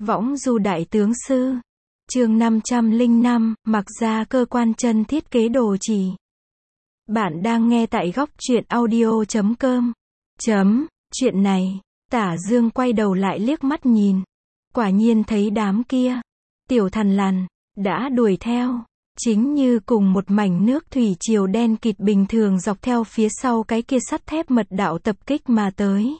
Võng du đại tướng sư. Chương 505, mặc ra cơ quan chân thiết kế đồ chỉ. Bạn đang nghe tại góc truyện audio.com. Chuyện này, Tả Dương quay đầu lại liếc mắt nhìn. Quả nhiên thấy đám kia, tiểu thằn lằn, đã đuổi theo. Chính như cùng một mảnh nước thủy triều đen kịt bình thường dọc theo phía sau cái kia sắt thép mật đạo tập kích mà tới.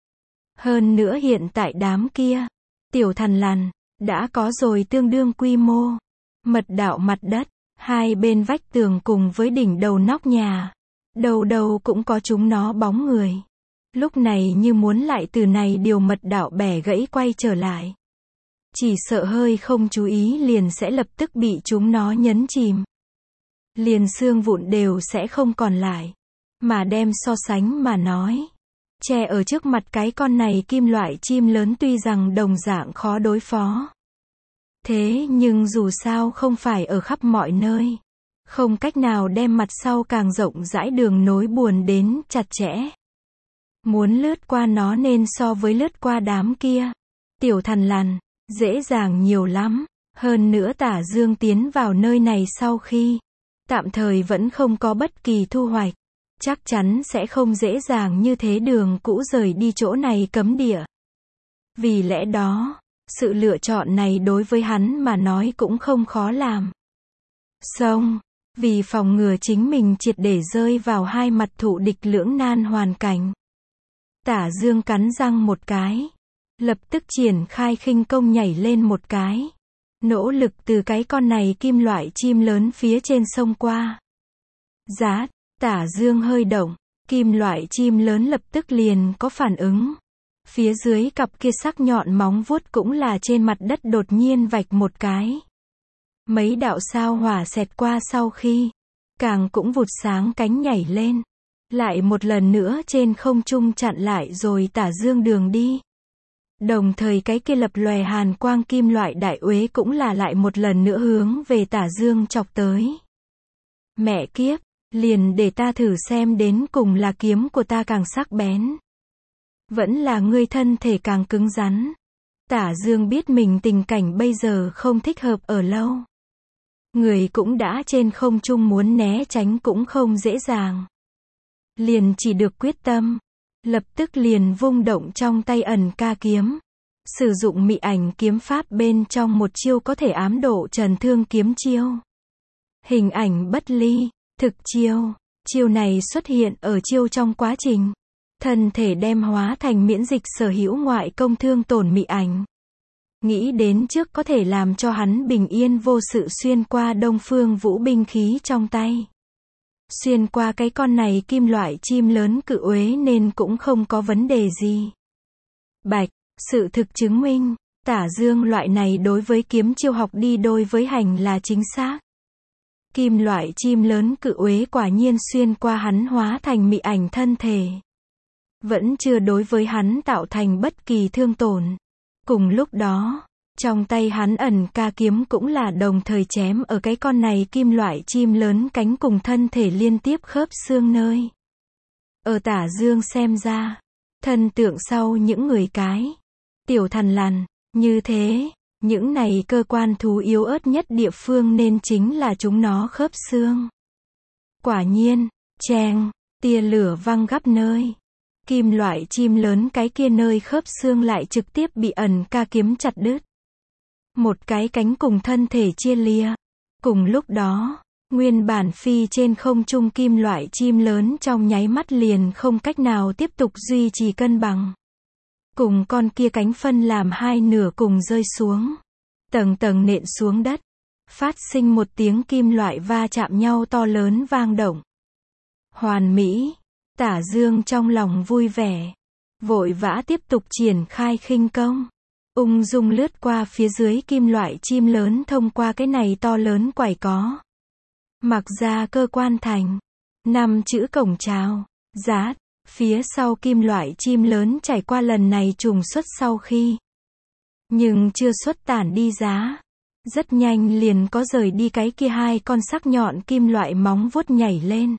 Hơn nữa hiện tại đám kia, tiểu thằn lằn, đã có rồi tương đương quy mô. Mật đạo mặt đất, hai bên vách tường cùng với đỉnh đầu nóc nhà. Đầu đầu cũng có chúng nó bóng người. Lúc này như muốn lại từ này điều mật đạo bẻ gãy quay trở lại. Chỉ sợ hơi không chú ý liền sẽ lập tức bị chúng nó nhấn chìm. Liền xương vụn đều sẽ không còn lại. Mà đem so sánh mà nói. Che ở trước mặt cái con này kim loại chim lớn tuy rằng đồng dạng khó đối phó. Thế nhưng dù sao không phải ở khắp mọi nơi. Không cách nào đem mặt sau càng rộng rãi đường nối buồn đến chặt chẽ. Muốn lướt qua nó nên so với lướt qua đám kia, tiểu thằn lằn, dễ dàng nhiều lắm. Hơn nữa Tả Dương tiến vào nơi này sau khi, tạm thời vẫn không có bất kỳ thu hoạch. Chắc chắn sẽ không dễ dàng như thế đường cũ rời đi chỗ này cấm địa. Vì lẽ đó, sự lựa chọn này đối với hắn mà nói cũng không khó làm. Xong, vì phòng ngừa chính mình triệt để rơi vào hai mặt thụ địch lưỡng nan hoàn cảnh. Tả Dương cắn răng một cái. Lập tức triển khai khinh công nhảy lên một cái. Nỗ lực từ cái con này kim loại chim lớn phía trên sông qua. Giá, Tả Dương hơi động. Kim loại chim lớn lập tức liền có phản ứng. Phía dưới cặp kia sắc nhọn móng vuốt cũng là trên mặt đất đột nhiên vạch một cái. Mấy đạo sao hỏa xẹt qua sau khi, càng cũng vụt sáng cánh nhảy lên. Lại một lần nữa trên không trung chặn lại rồi Tả Dương đường đi. Đồng thời cái kia lập lòe hàn quang kim loại đại uế cũng là lại một lần nữa hướng về Tả Dương chọc tới. Mẹ kiếp, liền để ta thử xem đến cùng là kiếm của ta càng sắc bén. Vẫn là ngươi thân thể càng cứng rắn. Tả Dương biết mình tình cảnh bây giờ không thích hợp ở lâu. Người cũng đã trên không trung muốn né tránh cũng không dễ dàng. Liền chỉ được quyết tâm. Lập tức liền vung động trong tay ẩn ca kiếm. Sử dụng mị ảnh kiếm pháp bên trong một chiêu có thể ám độ trần thương kiếm chiêu. Hình ảnh bất ly, thực chiêu. Chiêu này xuất hiện ở chiêu trong quá trình. Thân thể đem hóa thành miễn dịch sở hữu ngoại công thương tổn mị ảnh. Nghĩ đến trước có thể làm cho hắn bình yên vô sự xuyên qua Đông Phương Vũ binh khí trong tay. Xuyên qua cái con này kim loại chim lớn cự uế nên cũng không có vấn đề gì. Bạch, sự thực chứng minh, Tả Dương loại này đối với kiếm chiêu học đi đôi với hành là chính xác. Kim loại chim lớn cự uế quả nhiên xuyên qua hắn hóa thành mị ảnh thân thể. Vẫn chưa đối với hắn tạo thành bất kỳ thương tổn. Cùng lúc đó, trong tay hắn ẩn ca kiếm cũng là đồng thời chém ở cái con này kim loại chim lớn cánh cùng thân thể liên tiếp khớp xương nơi. Ở Tả Dương xem ra, thần tượng sau những người cái, tiểu thằn lằn, như thế, những này cơ quan thú yếu ớt nhất địa phương nên chính là chúng nó khớp xương. Quả nhiên, cheng, tia lửa văng gấp nơi. Kim loại chim lớn cái kia nơi khớp xương lại trực tiếp bị ẩn ca kiếm chặt đứt. Một cái cánh cùng thân thể chia lìa. Cùng lúc đó, nguyên bản phi trên không trung kim loại chim lớn trong nháy mắt liền không cách nào tiếp tục duy trì cân bằng. Cùng con kia cánh phân làm hai nửa cùng rơi xuống. Tầng tầng nện xuống đất. Phát sinh một tiếng kim loại va chạm nhau to lớn vang động. Hoàn mỹ. Tả Dương trong lòng vui vẻ. Vội vã tiếp tục triển khai khinh công. Ung dung lướt qua phía dưới kim loại chim lớn thông qua cái này to lớn quải có. Mặc ra cơ quan thành. 5 chữ cổng chào. Giá. Phía sau kim loại chim lớn trải qua lần này trùng xuất sau khi. Nhưng chưa xuất tản đi giá. Rất nhanh liền có rời đi cái kia hai con sắc nhọn kim loại móng vuốt nhảy lên.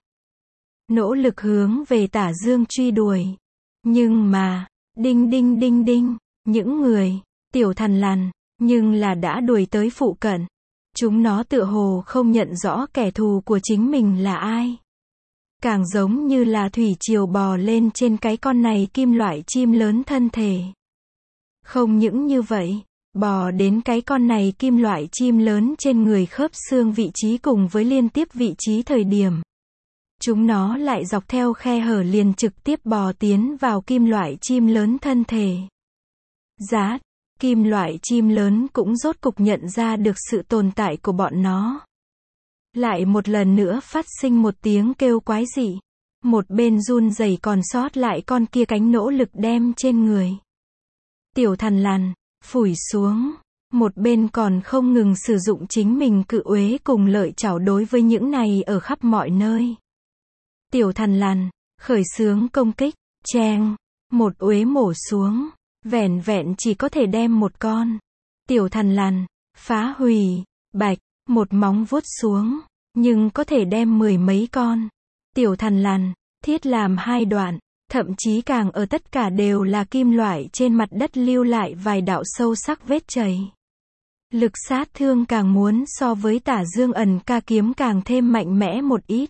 Nỗ lực hướng về Tả Dương truy đuổi. Nhưng mà, đinh đinh đinh đinh, những người Tiểu thằn lằn, nhưng là đã đuổi tới phụ cận. Chúng nó tựa hồ không nhận rõ kẻ thù của chính mình là ai. Càng giống như là thủy triều bò lên trên cái con này kim loại chim lớn thân thể. Không những như vậy, bò đến cái con này kim loại chim lớn trên người khớp xương vị trí cùng với liên tiếp vị trí thời điểm. Chúng nó lại dọc theo khe hở liền trực tiếp bò tiến vào kim loại chim lớn thân thể. Rát, kim loại chim lớn cũng rốt cục nhận ra được sự tồn tại của bọn nó. Lại một lần nữa phát sinh một tiếng kêu quái dị. Một bên run rẩy còn sót lại con kia cánh nỗ lực đem trên người. Tiểu thằn lằn, phủi xuống. Một bên còn không ngừng sử dụng chính mình cự uế cùng lợi chảo đối với những này ở khắp mọi nơi. Tiểu thằn lằn, khởi xướng công kích, cheng, một uế mổ xuống, vẻn vẹn chỉ có thể đem một con. Tiểu thằn lằn, phá hủy, bạch, một móng vuốt xuống, nhưng có thể đem mười mấy con. Tiểu thằn lằn, thiết làm hai đoạn, thậm chí càng ở tất cả đều là kim loại trên mặt đất lưu lại vài đạo sâu sắc vết chảy. Lực sát thương càng muốn so với Tả Dương ẩn ca kiếm càng thêm mạnh mẽ một ít.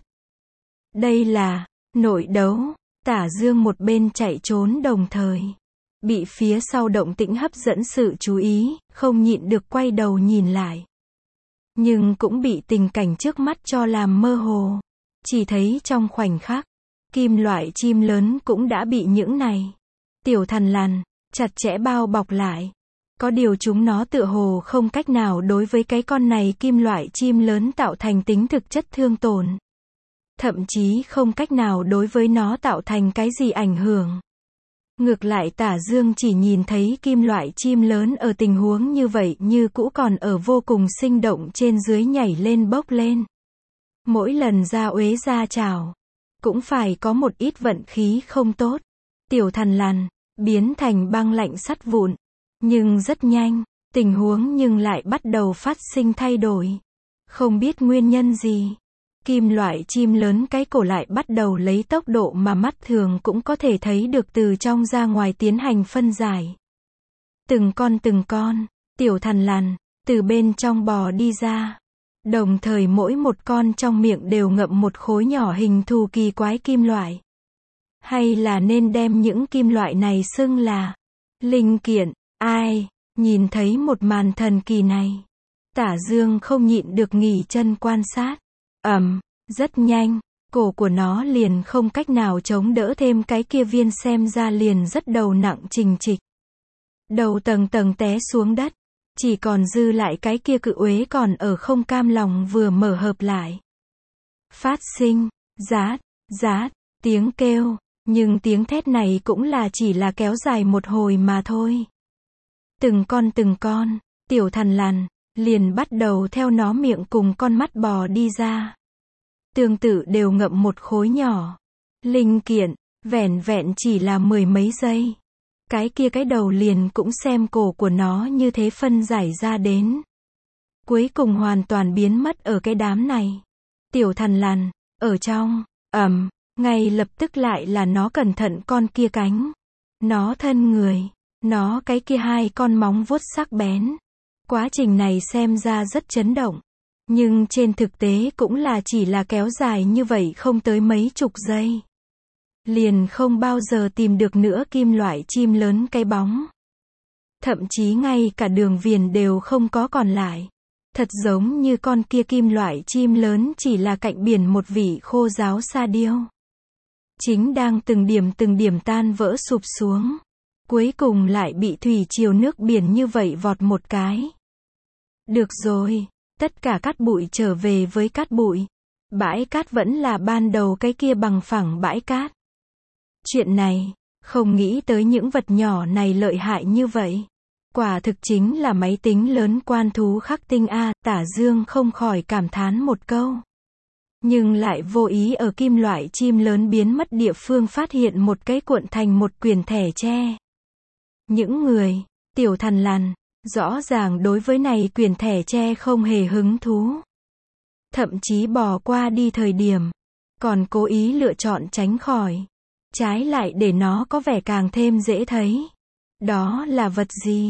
Đây là nội đấu. Tả Dương một bên chạy trốn đồng thời bị phía sau động tĩnh hấp dẫn sự chú ý, không nhịn được quay đầu nhìn lại. Nhưng cũng bị tình cảnh trước mắt cho làm mơ hồ. Chỉ thấy trong khoảnh khắc, kim loại chim lớn cũng đã bị những này tiểu thằn lằn chặt chẽ bao bọc lại. Có điều chúng nó tựa hồ không cách nào đối với cái con này kim loại chim lớn tạo thành tính thực chất thương tổn. Thậm chí không cách nào đối với nó tạo thành cái gì ảnh hưởng. Ngược lại Tả Dương chỉ nhìn thấy kim loại chim lớn ở tình huống như vậy như cũ còn ở vô cùng sinh động trên dưới nhảy lên bốc lên. Mỗi lần ra uế ra chảo, cũng phải có một ít vận khí không tốt. Tiểu thằn lằn, biến thành băng lạnh sắt vụn. Nhưng rất nhanh, tình huống nhưng lại bắt đầu phát sinh thay đổi. Không biết nguyên nhân gì. Kim loại chim lớn cái cổ lại bắt đầu lấy tốc độ mà mắt thường cũng có thể thấy được từ trong ra ngoài tiến hành phân giải. Từng con, tiểu thằn lằn, từ bên trong bò đi ra. Đồng thời mỗi một con trong miệng đều ngậm một khối nhỏ hình thù kỳ quái kim loại. Hay là nên đem những kim loại này xưng là linh kiện. Ai nhìn thấy một màn thần kỳ này, Tả Dương không nhịn được nghỉ chân quan sát. Rất nhanh, cổ của nó liền không cách nào chống đỡ thêm cái kia viên xem ra liền rất đầu nặng trình trịch. Đầu tầng tầng té xuống đất, chỉ còn dư lại cái kia cự uế còn ở không cam lòng vừa mở hợp lại. Phát sinh, rát, tiếng kêu, nhưng tiếng thét này cũng là chỉ là kéo dài một hồi mà thôi. Từng con, tiểu thằn lằn, liền bắt đầu theo nó miệng cùng con mắt bò đi ra. Tương tự đều ngậm một khối nhỏ linh kiện, vẻn vẹn chỉ là mười mấy giây. Cái đầu liền cũng xem cổ của nó như thế phân giải ra đến. Cuối cùng hoàn toàn biến mất ở cái đám này. Tiểu thằn lằn, ở trong, ngay lập tức lại là nó cẩn thận con kia cánh. Nó thân người, nó cái kia hai con móng vuốt sắc bén. Quá trình này xem ra rất chấn động. Nhưng trên thực tế cũng là chỉ là kéo dài như vậy không tới mấy chục giây. Liền không bao giờ tìm được nữa kim loại chim lớn cái bóng. Thậm chí ngay cả đường viền đều không có còn lại. Thật giống như con kia kim loại chim lớn chỉ là cạnh biển một vị khô ráo sa điêu. Chính đang từng điểm tan vỡ sụp xuống. Cuối cùng lại bị thủy triều nước biển như vậy vọt một cái. Được rồi, tất cả cát bụi trở về với cát bụi. Bãi cát vẫn là ban đầu cái kia bằng phẳng bãi cát. Chuyện này, không nghĩ tới những vật nhỏ này lợi hại như vậy. Quả thực chính là máy tính lớn quan thú khắc tinh a, Tả Dương không khỏi cảm thán một câu. Nhưng lại vô ý ở kim loại chim lớn biến mất địa phương phát hiện một cái cuộn thành một quyển thẻ tre. Những người, tiểu thằn lằn, rõ ràng đối với này quyển thẻ tre không hề hứng thú. Thậm chí bỏ qua đi thời điểm, còn cố ý lựa chọn tránh khỏi. Trái lại để nó có vẻ càng thêm dễ thấy. Đó là vật gì?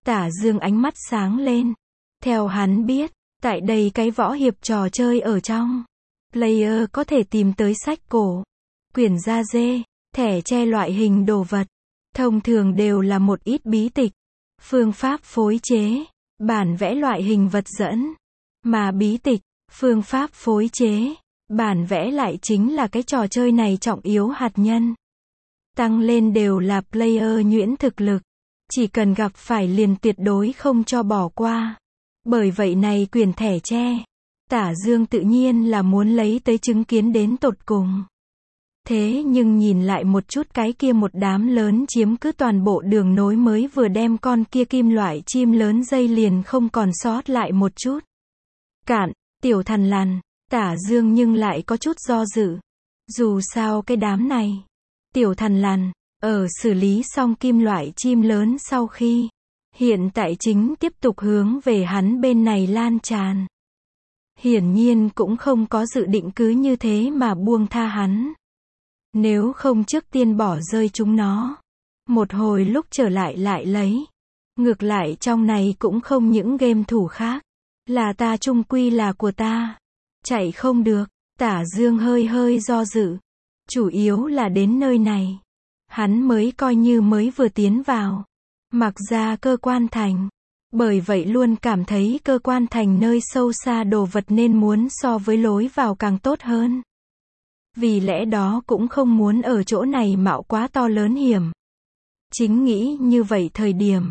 Tả Dương ánh mắt sáng lên. Theo hắn biết, tại đây cái võ hiệp trò chơi ở trong, player có thể tìm tới sách cổ, quyển da dê, thẻ tre loại hình đồ vật. Thông thường đều là một ít bí tịch, phương pháp phối chế, bản vẽ loại hình vật dẫn. Mà bí tịch, phương pháp phối chế, bản vẽ lại chính là cái trò chơi này trọng yếu hạt nhân. Tăng lên đều là player nhuyễn thực lực. Chỉ cần gặp phải liền tuyệt đối không cho bỏ qua. Bởi vậy này quyển thẻ tre, Tả Dương tự nhiên là muốn lấy tới chứng kiến đến tột cùng. Thế nhưng nhìn lại một chút cái kia một đám lớn chiếm cứ toàn bộ đường nối mới vừa đem con kia kim loại chim lớn dây liền không còn sót lại một chút. Cạn, tiểu thằn lằn, Tả Dương nhưng lại có chút do dự. Dù sao cái đám này, tiểu thằn lằn, ở xử lý xong kim loại chim lớn sau khi, hiện tại chính tiếp tục hướng về hắn bên này lan tràn. Hiển nhiên cũng không có dự định cứ như thế mà buông tha hắn. Nếu không trước tiên bỏ rơi chúng nó, một hồi lúc trở lại lại lấy. Ngược lại trong này cũng không những game thủ khác, là ta chung quy là của ta. Chạy không được, Tả Dương hơi hơi do dự. Chủ yếu là đến nơi này, hắn mới coi như mới vừa tiến vào. Mặc ra cơ quan thành. Bởi vậy luôn cảm thấy cơ quan thành nơi sâu xa đồ vật nên muốn so với lối vào càng tốt hơn. Vì lẽ đó cũng không muốn ở chỗ này mạo quá to lớn hiểm. Chính nghĩ như vậy thời điểm.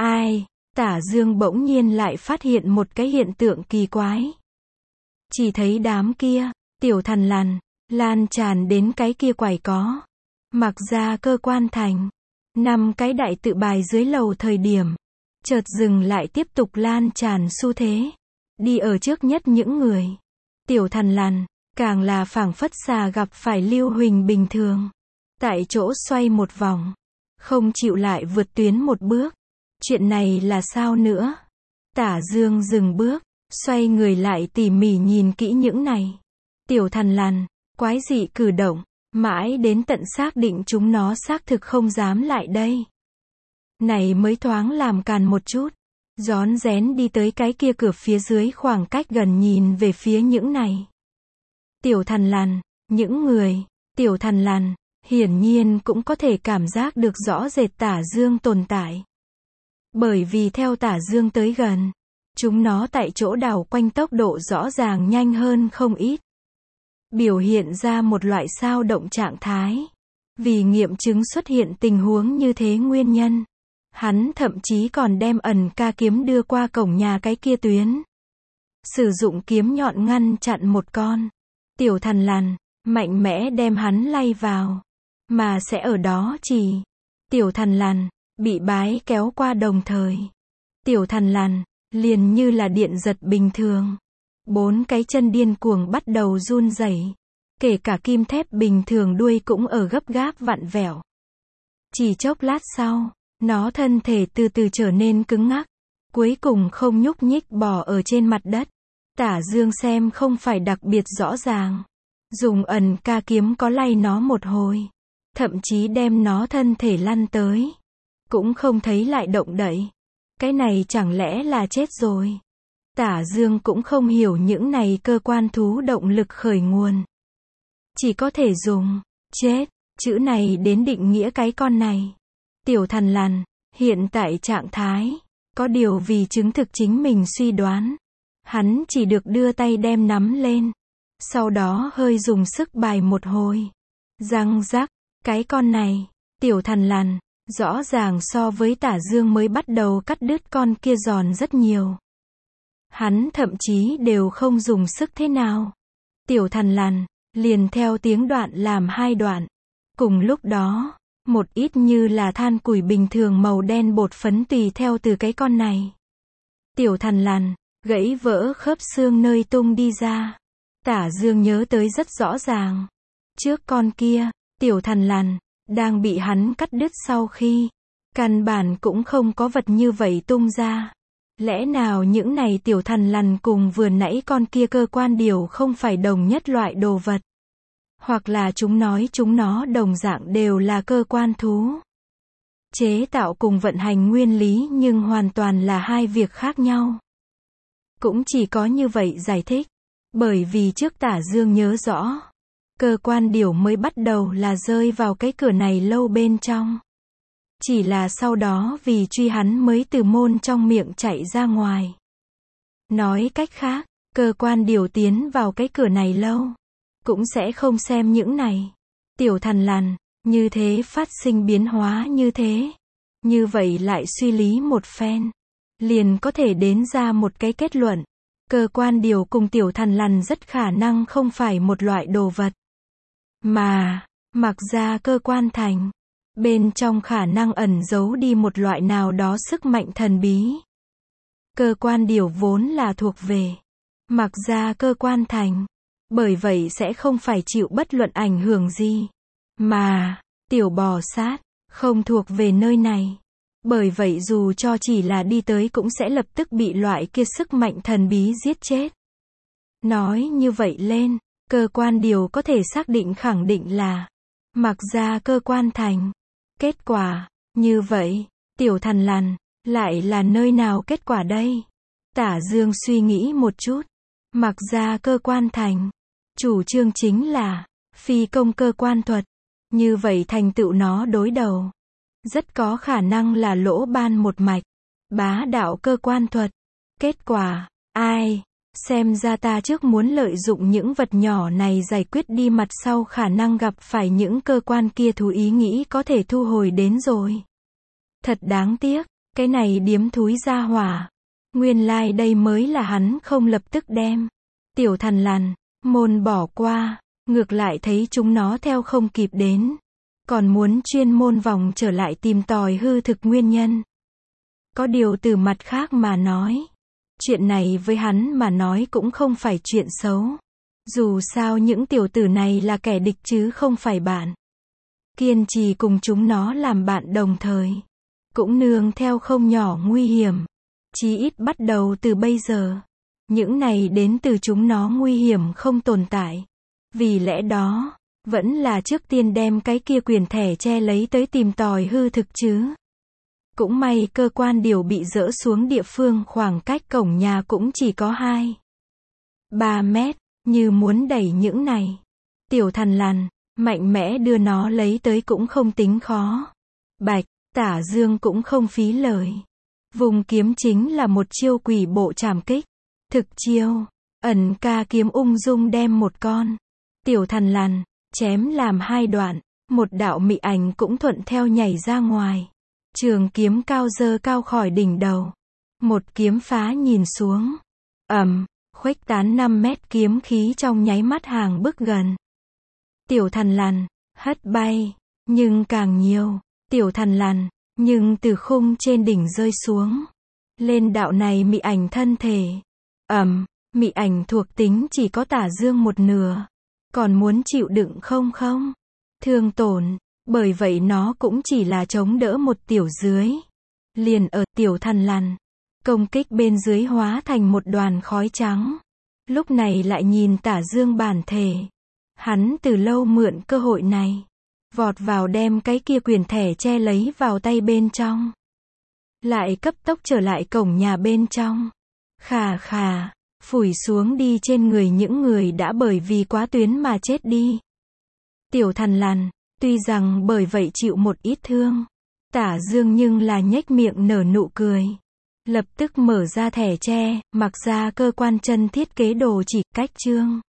Tả Dương bỗng nhiên lại phát hiện một cái hiện tượng kỳ quái. Chỉ thấy đám kia, tiểu thằn lằn, lan tràn đến cái kia quải có. Mặc ra cơ quan thành. 5 cái đại tự bài dưới lầu thời điểm. Chợt dừng lại tiếp tục lan tràn xu thế. Đi ở trước nhất những người. Tiểu thằn lằn, càng là phảng phất xà gặp phải lưu huỳnh bình thường. Tại chỗ xoay một vòng. Không chịu lại vượt tuyến một bước. Chuyện này là sao nữa? Tả Dương dừng bước, xoay người lại tỉ mỉ nhìn kỹ những này. Tiểu thằn lằn, quái dị cử động, mãi đến tận xác định chúng nó xác thực không dám lại đây. Này mới thoáng làm càn một chút, rón rén đi tới cái kia cửa phía dưới khoảng cách gần nhìn về phía những này. Tiểu thằn lằn, những người, tiểu thằn lằn, hiển nhiên cũng có thể cảm giác được rõ rệt Tả Dương tồn tại. Bởi vì theo Tả Dương tới gần, chúng nó tại chỗ đảo quanh tốc độ rõ ràng nhanh hơn không ít. Biểu hiện ra một loại sao động trạng thái. Vì nghiệm chứng xuất hiện tình huống như thế nguyên nhân, hắn thậm chí còn đem ẩn ca kiếm đưa qua cổng nhà cái kia tuyến. Sử dụng kiếm nhọn ngăn chặn một con tiểu thằn lằn, mạnh mẽ đem hắn lay vào. Mà sẽ ở đó chỉ tiểu thằn lằn bị bái kéo qua đồng thời. Tiểu thằn lằn liền như là điện giật bình thường. 4 cái chân điên cuồng bắt đầu run rẩy. Kể cả kim thép bình thường đuôi cũng ở gấp gáp vặn vẹo. Chỉ chốc lát sau, nó thân thể từ từ trở nên cứng ngắc. Cuối cùng không nhúc nhích bò ở trên mặt đất. Tả Dương xem không phải đặc biệt rõ ràng. Dùng ẩn ca kiếm có lay nó một hồi. Thậm chí đem nó thân thể lăn tới. Cũng không thấy lại động đậy. Cái này chẳng lẽ là chết rồi. Tả Dương cũng không hiểu những này cơ quan thú động lực khởi nguồn. Chỉ có thể dùng chết chữ này đến định nghĩa cái con này. Tiểu thằn lằn, hiện tại trạng thái. Có điều vì chứng thực chính mình suy đoán. Hắn chỉ được đưa tay đem nắm lên. Sau đó hơi dùng sức bài một hồi. Răng rắc, cái con này, tiểu thằn lằn, rõ ràng so với Tả Dương mới bắt đầu cắt đứt con kia giòn rất nhiều. Hắn thậm chí đều không dùng sức thế nào. Tiểu thằn lằn, liền theo tiếng đoạn làm 2 đoạn. Cùng lúc đó, một ít như là than củi bình thường màu đen bột phấn tùy theo từ cái con này. Tiểu thằn lằn, gãy vỡ khớp xương nơi tung đi ra. Tả Dương nhớ tới rất rõ ràng. Trước con kia, tiểu thằn lằn, đang bị hắn cắt đứt sau khi, căn bản cũng không có vật như vậy tung ra. Lẽ nào những này tiểu thằn lằn cùng vừa nãy con kia cơ quan điều không phải đồng nhất loại đồ vật? Hoặc là chúng nói chúng nó đồng dạng đều là cơ quan thú? Chế tạo cùng vận hành nguyên lý nhưng hoàn toàn là hai việc khác nhau. Cũng chỉ có như vậy giải thích. Bởi vì trước Tả Dương nhớ rõ, cơ quan điều mới bắt đầu là rơi vào cái cửa này lâu bên trong. Chỉ là sau đó vì truy hắn mới từ môn trong miệng chạy ra ngoài. Nói cách khác, cơ quan điều tiến vào cái cửa này lâu, cũng sẽ không xem những này. Tiểu thằn lằn, như thế phát sinh biến hóa như thế. Như vậy lại suy lý một phen, liền có thể đến ra một cái kết luận. Cơ quan điều cùng tiểu thằn lằn rất khả năng không phải một loại đồ vật. Mà, mặc ra cơ quan thành, bên trong khả năng ẩn giấu đi một loại nào đó sức mạnh thần bí. Cơ quan điều vốn là thuộc về, mặc ra cơ quan thành, bởi vậy sẽ không phải chịu bất luận ảnh hưởng gì. Mà, tiểu bò sát, không thuộc về nơi này. Bởi vậy dù cho chỉ là đi tới cũng sẽ lập tức bị loại kia sức mạnh thần bí giết chết. Nói như vậy lên, cơ quan điều có thể xác định khẳng định là mặc ra cơ quan thành. Kết quả, như vậy, tiểu thằn lằn, lại là nơi nào kết quả đây? Tả Dương suy nghĩ một chút. Mặc ra cơ quan thành, chủ trương chính là phi công cơ quan thuật. Như vậy thành tựu nó đối đầu, rất có khả năng là lỗ ban một mạch, bá đạo cơ quan thuật. Kết quả, ai? Xem ra ta trước muốn lợi dụng những vật nhỏ này giải quyết đi mặt sau khả năng gặp phải những cơ quan kia thú ý nghĩ có thể thu hồi đến rồi. Thật đáng tiếc, cái này điếm thúi ra hỏa. Nguyên lai đây mới là hắn không lập tức đem. Tiểu thằn lằn, môn bỏ qua, ngược lại thấy chúng nó theo không kịp đến. Còn muốn chuyên môn vòng trở lại tìm tòi hư thực nguyên nhân. Có điều từ mặt khác mà nói, chuyện này với hắn mà nói cũng không phải chuyện xấu. Dù sao những tiểu tử này là kẻ địch chứ không phải bạn. Kiên trì cùng chúng nó làm bạn đồng thời, cũng nương theo không nhỏ nguy hiểm. Chí ít bắt đầu từ bây giờ, những này đến từ chúng nó nguy hiểm không tồn tại. Vì lẽ đó, vẫn là trước tiên đem cái kia quyền thẻ che lấy tới tìm tòi hư thực chứ. Cũng may cơ quan điều bị dỡ xuống địa phương khoảng cách cổng nhà cũng chỉ có 2-3 mét, như muốn đẩy những này. Tiểu thằn lằn, mạnh mẽ đưa nó lấy tới cũng không tính khó. Bạch, Tả Dương cũng không phí lời. Vùng kiếm chính là một chiêu quỷ bộ trảm kích. Thực chiêu, ẩn ca kiếm ung dung đem một con tiểu thằn lằn chém làm hai đoạn, một đạo mị ảnh cũng thuận theo nhảy ra ngoài. Trường kiếm cao dơ cao khỏi đỉnh đầu. Một kiếm phá nhìn xuống. Khuếch tán 5 mét kiếm khí trong nháy mắt hàng bước gần. Tiểu thằn lằn, hất bay, nhưng càng nhiều. Tiểu thằn lằn, nhưng từ khung trên đỉnh rơi xuống. Lên đạo này mị ảnh thân thể. Mị ảnh thuộc tính chỉ có Tả Dương một nửa. Còn muốn chịu đựng không? Thương tổn, bởi vậy nó cũng chỉ là chống đỡ một tiểu dưới. Liền ở tiểu thằn lằn, công kích bên dưới hóa thành một đoàn khói trắng. Lúc này lại nhìn Tả Dương bản thể. Hắn từ lâu mượn cơ hội này, vọt vào đem cái kia quyền thẻ che lấy vào tay bên trong. Lại cấp tốc trở lại cổng nhà bên trong. Khà khà, phủi xuống đi trên người những người đã bởi vì quá tuyến mà chết đi. Tiểu thằn lằn, tuy rằng bởi vậy chịu một ít thương, Tả Dương nhưng là nhếch miệng nở nụ cười. Lập tức mở ra thẻ tre, mặc ra cơ quan chân thiết kế đồ chỉ cách chương.